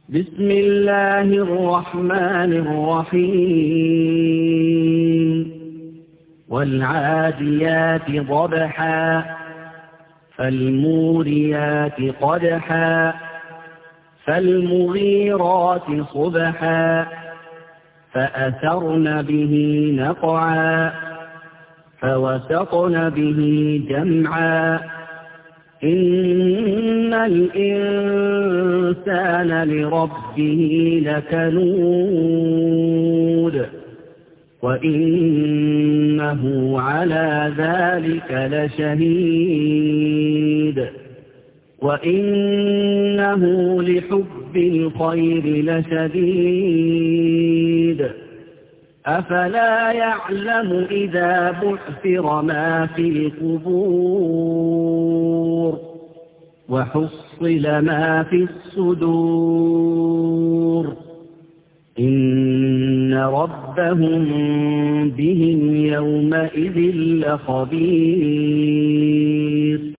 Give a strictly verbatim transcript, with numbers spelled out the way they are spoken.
بسم الله الرحمن الرحيم والعاديات ضبحا فالموريات قدحا فالمغيرات صبحا فأثرن به نقعا فوسطن به جمعا إن الإنسان لربه لكنود وإنه على ذلك لشهيد وإنه لحب الخير لشديد أفلا يعلم إذا بعثر ما في القبور وحصل ما في الصدور إن ربهم بهم يومئذ لخبير.